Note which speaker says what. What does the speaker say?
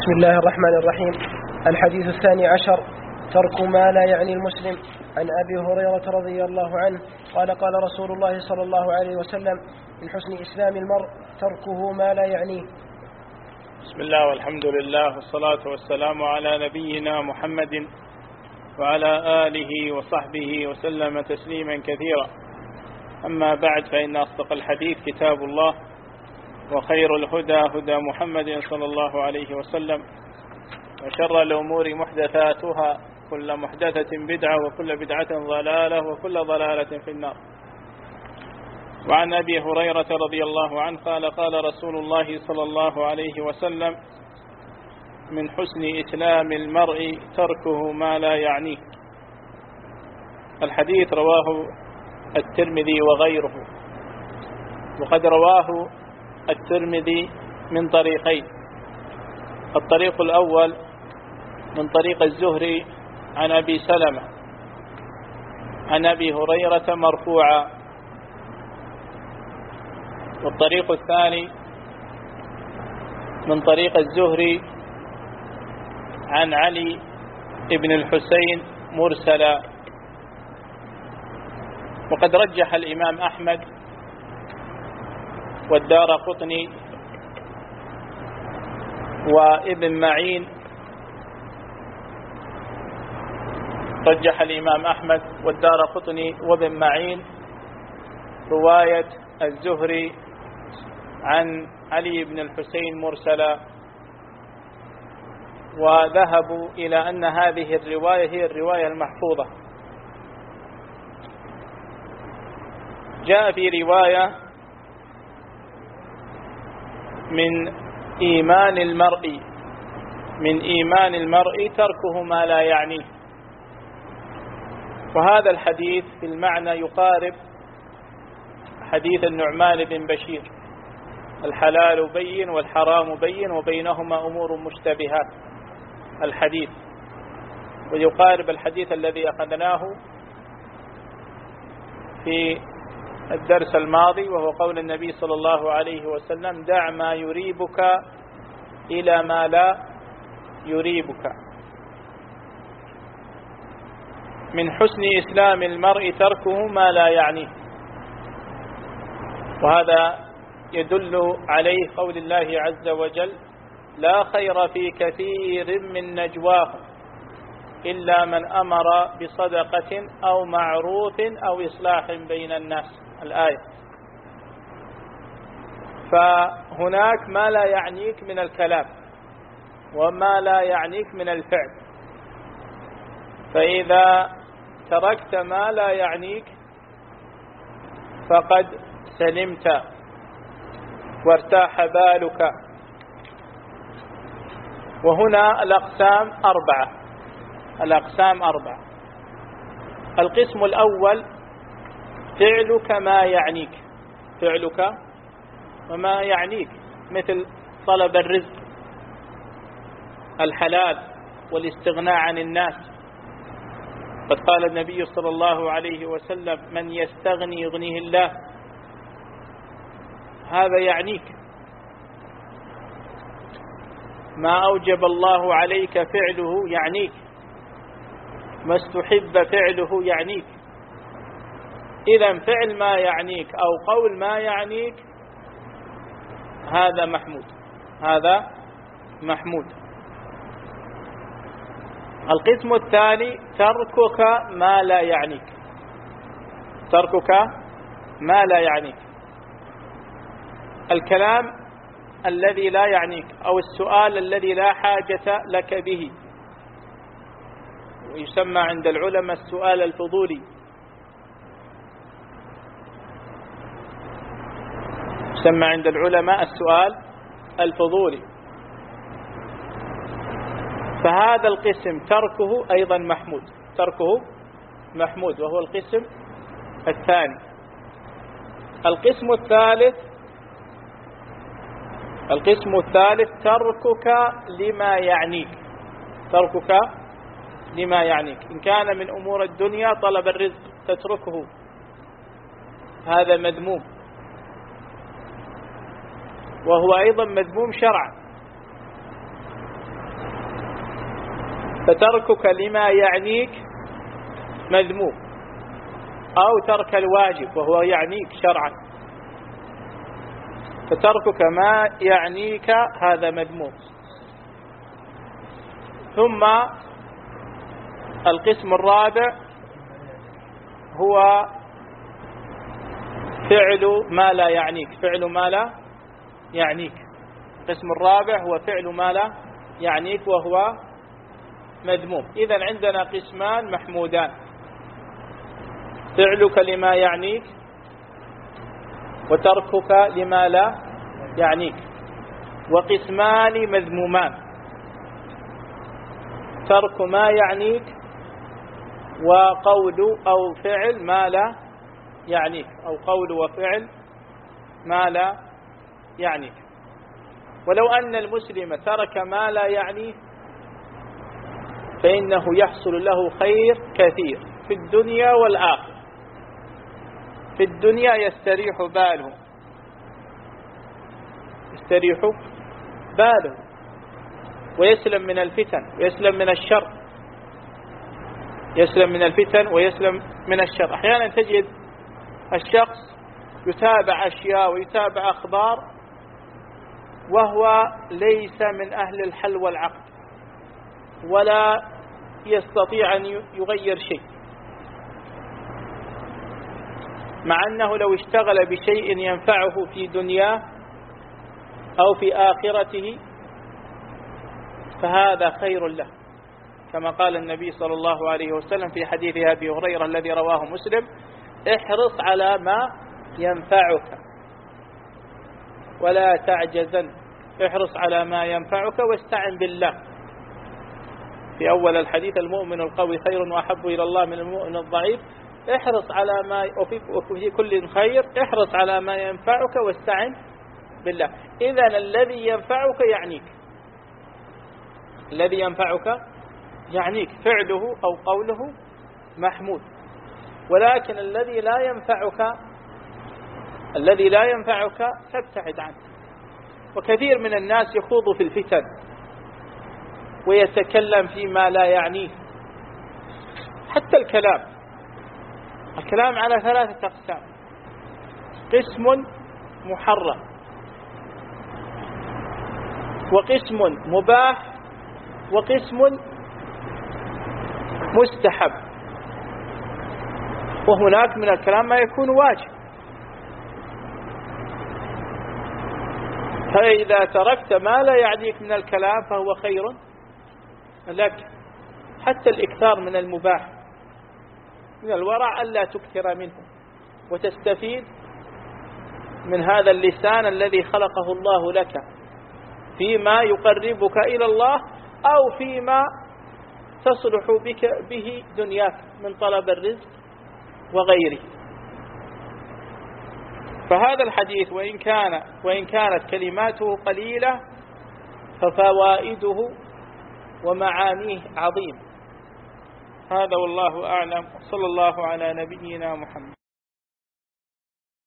Speaker 1: بسم الله الرحمن الرحيم. الحديث الثاني عشر: ترك ما لا يعني المسلم. عن أبي هريرة رضي الله عنه قال: قال رسول الله صلى الله عليه وسلم: من حسن إسلام المرء تركه ما لا يعنيه.
Speaker 2: بسم الله والحمد لله والصلاة والسلام على نبينا محمد وعلى آله وصحبه وسلم تسليما كثيرا. أما بعد، فإن أصدق الحديث كتاب الله، وخير الهدى هدى محمد صلى الله عليه وسلم، وشر الأمور محدثاتها، كل محدثة بدعة، وكل بدعة ضلالة، وكل ضلالة في النار. وعن أبي هريرة رضي الله عنه قال: قال رسول الله صلى الله عليه وسلم: من حسن إسلام المرء تركه ما لا يعنيه. الحديث رواه الترمذي وغيره، وقد رواه الترمذي من طريقين. الطريق الأول من طريق الزهري عن أبي سلمة عن أبي هريرة مرفوعا، والطريق الثاني من طريق الزهري عن علي بن الحسين مرسلا. وقد رجح الإمام أحمد والدارقطني وابن معين، رجح الإمام أحمد والدارقطني وابن معين رواية الزهري عن علي بن الحسين مرسلا، وذهبوا إلى أن هذه الرواية هي الرواية المحفوظة. جاء في رواية: من إيمان المرء تركه ما لا يعنيه. وهذا الحديث في المعنى يقارب حديث النعمان بن بشير: الحلال بين والحرام بين وبينهما أمور مشتبهات، الحديث. ويقارب الحديث الذي أخذناه في الدرس الماضي، وهو قول النبي صلى الله عليه وسلم: دع ما يريبك إلى ما لا يريبك. من حسن إسلام المرء تركه ما لا يعنيه. وهذا يدل عليه قول الله عز وجل: لا خير في كثير من نجواهم إلا من أمر بصدقة أو معروف أو إصلاح بين الناس، الآية. فهناك ما لا يعنيك من الكلام وما لا يعنيك من الفعل، فإذا تركت ما لا يعنيك فقد سلمت وارتاح بالك. وهنا الأقسام أربعة. القسم الأول: فعلك ما يعنيك، فعلك وما يعنيك، مثل طلب الرزق، الحلال، والاستغناء عن الناس. قد قال النبي صلى الله عليه وسلم: من يستغني يغنيه الله. هذا يعنيك. ما أوجب الله عليك فعله يعنيك، ما استحب فعله يعنيك. إذا فعل ما يعنيك أو قول ما يعنيك هذا محمود. القسم الثاني: تركك ما لا يعنيك، الكلام الذي لا يعنيك أو السؤال الذي لا حاجة لك به، ويسمى عند العلماء السؤال الفضولي. السؤال الفضولي. فهذا القسم تركه أيضا محمود، وهو القسم الثاني. القسم الثالث: تركك لما يعنيك، إن كان من أمور الدنيا طلب الرزق تتركه، هذا مذموم، وهو أيضا مذموم شرعا. فتركك لما يعنيك مذموم، أو ترك الواجب وهو يعنيك شرعا، فتركك ما يعنيك هذا مذموم. ثم القسم الرابع هو فعل ما لا يعنيك، فعل ما لا يعنيك. القسم الرابع هو فعل ما لا يعنيك وهو مذموم. إذن عندنا قسمان محمودان: فعلك لما يعنيك، وتركك لما لا يعنيك. وقسمان مذمومان: ترك ما يعنيك، وقول أو فعل ما لا يعنيك، أو قول وفعل ما لا يعنيك. ولو أن المسلم ترك ما لا يعنيه فإنه يحصل له خير كثير في الدنيا والآخرة. في الدنيا يستريح باله، يستريح باله ويسلم من الفتن ويسلم من الشر، يسلم من الفتن ويسلم من الشر. أحيانا تجد الشخص يتابع أشياء ويتابع أخبار وهو ليس من أهل الحل والعقد، ولا يستطيع أن يغير شيء، مع أنه لو اشتغل بشيء ينفعه في دنياه أو في آخرته فهذا خير له، كما قال النبي صلى الله عليه وسلم في حديث أبي هريرة الذي رواه مسلم: احرص على ما ينفعك ولا تعجزن، احرص على ما ينفعك واستعن بالله. في أول الحديث: المؤمن القوي خير وأحب إلى الله من المؤمن الضعيف. احرص على ما، وفي كل خير، احرص على ما ينفعك واستعن بالله. إذن الذي ينفعك يعنيك، الذي ينفعك يعنيك، فعله أو قوله محمود. ولكن الذي لا ينفعك فابتعد عنه. وكثير من الناس يخوض في الفتن ويتكلم فيما لا يعنيه. حتى الكلام على 3 أقسام: قسم محرم، وقسم مباح، وقسم مستحب، وهناك من الكلام ما يكون واجب. فإذا تركت ما لا يعنيك من الكلام فهو خير لك. حتى الإكثار من المباح من الورع ألا تكثر منه، وتستفيد من هذا اللسان الذي خلقه الله لك فيما يقربك إلى الله، أو فيما تصلح بك به دنياك من طلب الرزق وغيره. فهذا الحديث وإن كانت كلماته قليلة ففوائده ومعانيه عظيم. هذا والله أعلم، صلى الله على نبينا محمد.